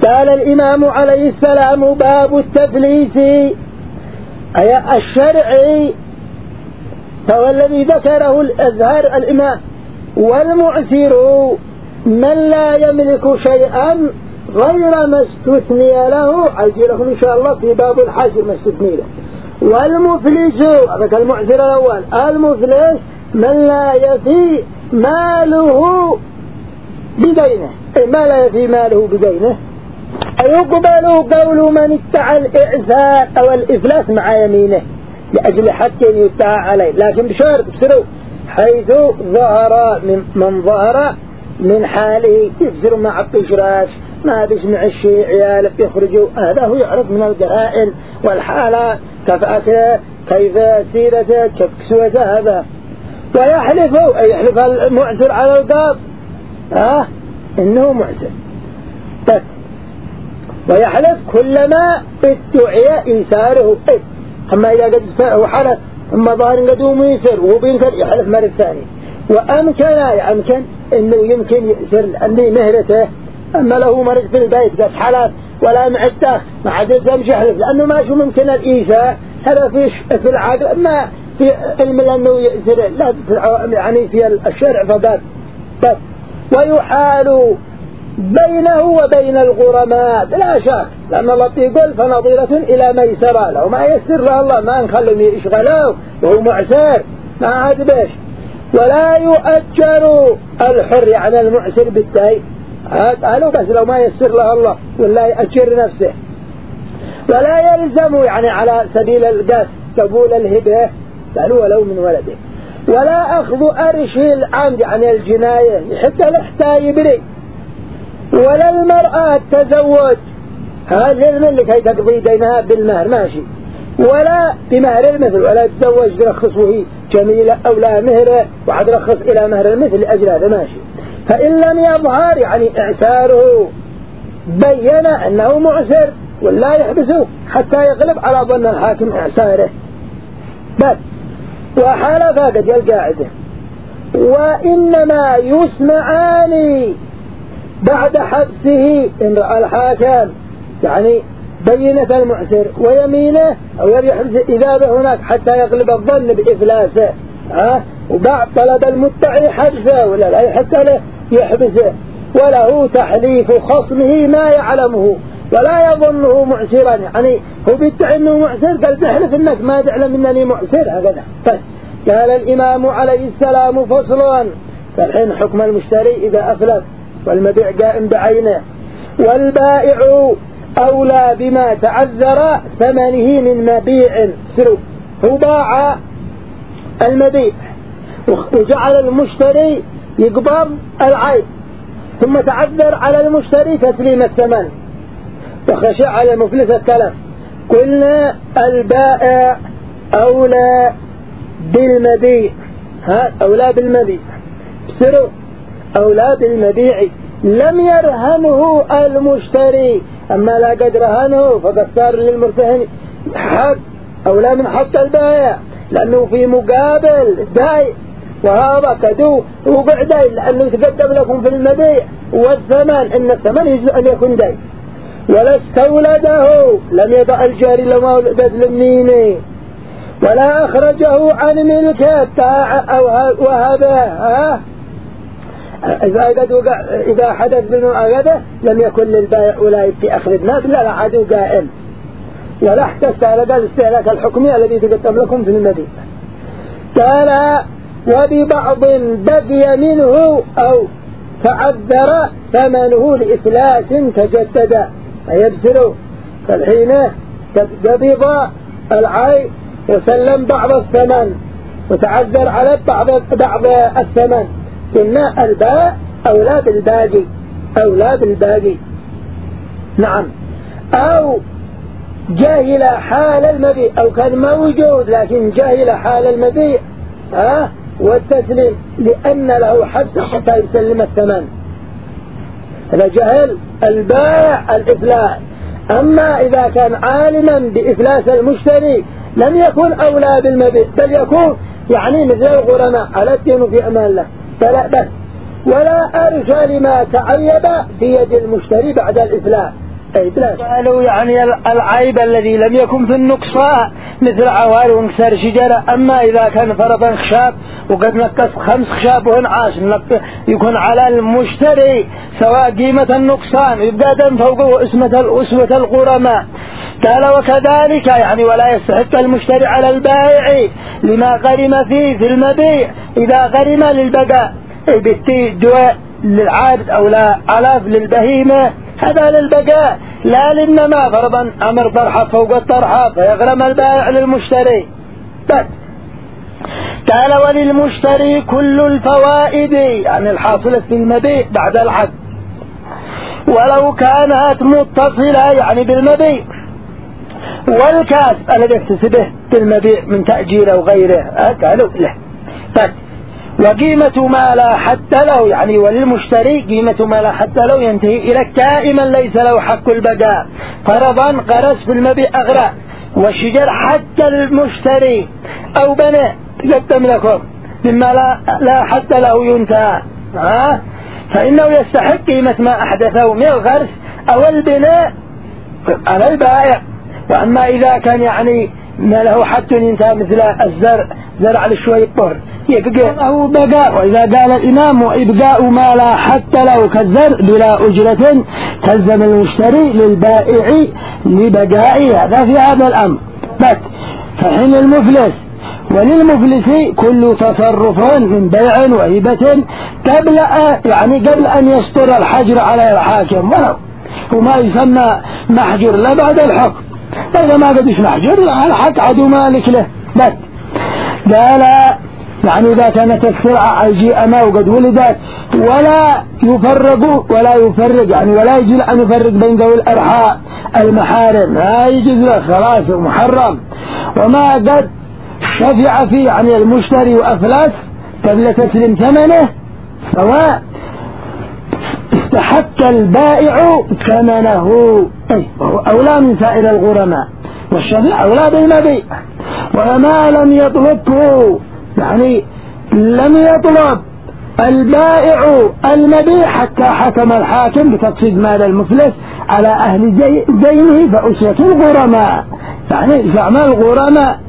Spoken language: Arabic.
قال الإمام عليه السلام: باب التفليس، أي الشرعي، فهو الذي ذكره الأزهر الإمام. والمعسر من لا يملك شيئا غير ما استثني له، عجلكم إن شاء الله في باب الحجر ما استثني له. والمفلس، هذا المعسر الأول. المفلس من لا يفي ماله بدينه، ما لا يفي ماله بدينه. يقبل قول من ادعى الإعسار أو الإفلاس مع يمينه لأجل حق يدعى عليه، لكن بشرط بسرو حيث ظهر من ظهر من حاله يفسر مع الطشراش، ما بيسمع الشيء عياله يخرجوا، هذا هو يعرف من القرائن والحالة كفأته كيف سيرته كيف كسوته هذا. ويحلف، أي يحلف المعسر على القاض إنه معسر، ويحلف كلما ادعي إيساره. أما إذا قد استاره حلف أما ظاهر قدوم يسر وبينكر يحلف مرة ثانية. وأمكن إنه يمكن يسر لأنه مهرته، أما له مرض في البيت قد حلف ولا معده ما عاد يمشي يحلف، لأنه ما شو ممكن الإيساء هذا في العادة، أما في علم أنه يسر لا يعني في الشرع فقط. ويحال بينه وبين الغرماء لا شك، لأن الله يقول: فنظيرة إلى ميسرة، لو ما يسر له الله ما نخلهم يشغلوه وهو معسر ما عاد بيش. ولا يؤجر الحر يعني المعسر بالتاي، قالوا بس لو ما يسر له الله ولا يأجر نفسه. ولا يلزم يعني على سبيل القصد قبول الهبة، قالوا ولو من ولده. ولا أخذ أرش العمد يعني الجناية حتى لحتى يبري. ولا المرأة تزوج، هذا اللي كي تقضي دينها بالمهر ماشي، ولا بمهر المثل، ولا تزوج ترخص وهي جميلة أو لا مهر وعد رخص إلى مهر المثل لأجل هذا ماشي. فإن لم يظهر يعني إعساره بين أنه معسر ولا يحبسه حتى يغلب على ظن الحاكم إعساره بس. وحالة قد القاعدة: وإنما يسمعان بعد حبسه إن رأى الحاكم يعني بينة المعسر ويمينه أو يحبسه إذا به هناك حتى يغلب الظن بإفلاسه، وبعد طلب المدعي حبسه ولا لا حتى له يحبسه. وله تحليف خصمه ما يعلمه ولا يظنه معسرا، يعني هو بيدعي انه معسر قال تحلف انك ما تعلم انني معسر هكذا. قال الإمام عليه السلام: فصل. فالحين حكم المشتري إذا أفلس والمبيع قائم بعينه. والبائع أولى بما تعذر ثمنه من مبيع سرو، هو باع المبيع وجعل المشتري يقبض العين ثم تعذر على المشتري تسليم الثمن وخشع على المفلس التلف. قلنا البائع أولى بالمبيع، أولى بالمبيع سرو أولى بالمبيع لم يرهنه المشتري، أما لا قد رهنه فقد صار للمرتهن حق أولى من حق البائع، لأنه في مقابل داي وهذا كدو وقع داي، لأنه تقدم لكم في المبيع والثمن إن الثمن يجب أن يكون داي. ولا استولده لم يضع الجاري لما ولدت لمينه، ولا أخرجه عن ملكه أو وهذا إذا حدث منه هذا لم يكن للبائع ولا في أخذ الناس لا عدو قائم، ولا احتجت على الاستهلاك الحكمي الذي تقدم لكم في المبيع. قال: وببعض بقي منه أو تعذر ثمنه لإفلاس تجدد فيبسره، فالحين قبض العين وسلم بعض الثمن وتعذر على بعض الثمن، قلنا الباء أولى بالباقي، أولى بالباقي. نعم. أو جاهل حال المبيع، أو كان موجود لكن جاهل حال المبيع والتسليم لأن له حبس حتى يسلم الثمن، هذا جهل البائع الإفلاس. أما إذا كان عالما بإفلاس المشتري لم يكن أولى بالمبيع، بل يكون يعني مثل الغرماء على الدين في أمان الله فلا بس. ولا أرجى لما تعيب في يد المشتري بعد الإفلاس، أي بلاش. قالوا يعني العيب الذي لم يكن في النقصان مثل عوار وانكسار شجرة، أما إذا كان فرضا خشاب وقد نقص 5 خشاب وانعاش يكون على المشتري سواء قيمة النقصان يبقى دم فوقه أسوة الغرماء. قال وكذلك يعني ولا يستحق المشتري على البائع لما غرم فيه في المبيع إذا غرم للبقاء، بالتي دواء للعابد أو لا علاف للبهيمة، هذا للبقاء لا للنما، فرضا أمر طرحة فوق الطرحة فيغرم البائع للمشتري. قال وللمشتري كل الفوائد يعني الحاصلة في المبيع بعد العقد ولو كانت متصلة يعني بالمبيع، والكاسب الذي يكتسبه بالمبيع من تأجير أو غيره قالوا له. وقيمة ما لا حد له يعني وللمشتري قيمة ما لا حد له ينتهي إلى كائما ليس له حق البقاء، فرضا غرس في المبيع أغراء والشجر حتى المشتري أو بناء تقدم لكم مما لا حد له ينتهى، فإنه يستحق قيمة ما أحدثه من الغرس أو البناء على البائع. وأما إذا كان يعني ما له حد ينتهى مثل الزرع زرع لشوي الطهر يبقى له بقاء. وإذا قال الإمام وإبقاء ما لا حتى له كالزرع بلا أجرة تلزم المشتري للبائع لبقائه، هذا في هذا الأمر. فحين المفلس وللمفلس كل تصرف من بيع وهبة قبل أن يصدر الحجر على الحاكم، وما يسمى محجر لا بعد الحكم، إذا ما قدش محجر الحق عدو مالك له. قال يعني إذا كانت السرعة جيء ما وقد ولدت ولا يفرق يعني ولا يجوز أن يفرق بين ذوي الأرحاء المحارم، لا يجوز له خلاص محرم. وما قد شفع فيه يعني المشتري وأفلس قبل تسليم ثمنه سواء استحق البائع ثمنه، وهو أولى من سائر الغرماء، والشفيع أولى بالمبيع. وما لم يطلبه يعني لم يطلب البائع المبيع حتى حكم الحاكم بتقصيد مال المفلس على أهل دينه فأسوة الغرماء، يعني فأعمال الغرماء